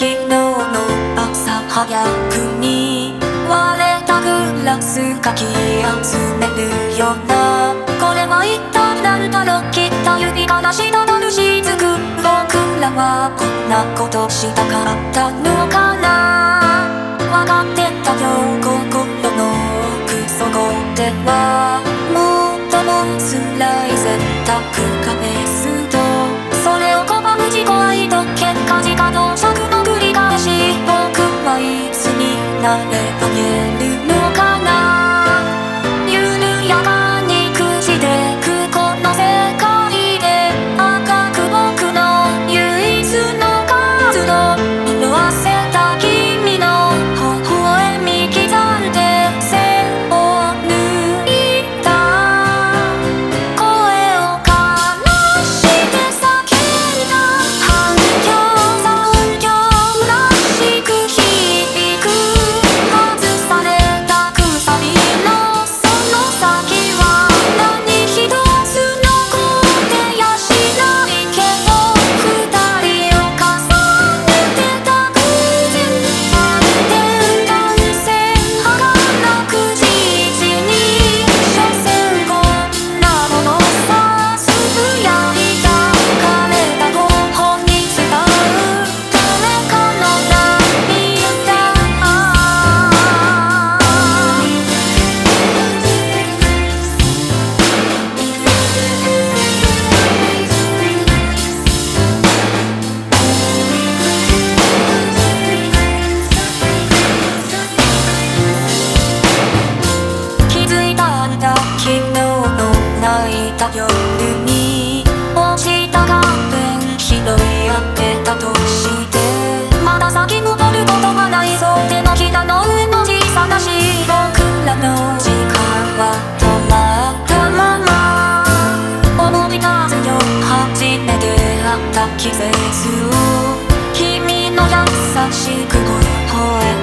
昨日の朝早くに割れたグラスかき集めるような、これは一体なんだろう。切った指から滴る雫、僕らはこんなことしたかったのかな。わかってたよ、心の奥底ではもっとも辛い選択がベースと、それを拒む自己愛と結果自家の着の繰り返し、僕はいつになれば言えるのかな。緩やかに朽ちてくこの世界で、赤く僕の唯一の活動、色あせた君の微笑み刻んで線を抜いた、声を悲して叫んだ、反響残響らしく響く、外された鎖のその先は何一つ残ってやしないけど、二人を重ねてた偶然点断線儚く事実に、所詮こんなものさ、つぶやいた枯れた頬に伝う誰かの涙。気づいたんだ、昨日の泣いた夜に落ちたカーテン拾い上げたとして、まだ先戻ることはないそう手のひらの上の小さなし、僕らの時間は止まったまま、思い出せよ初めて会った季節を、君の優しく微笑む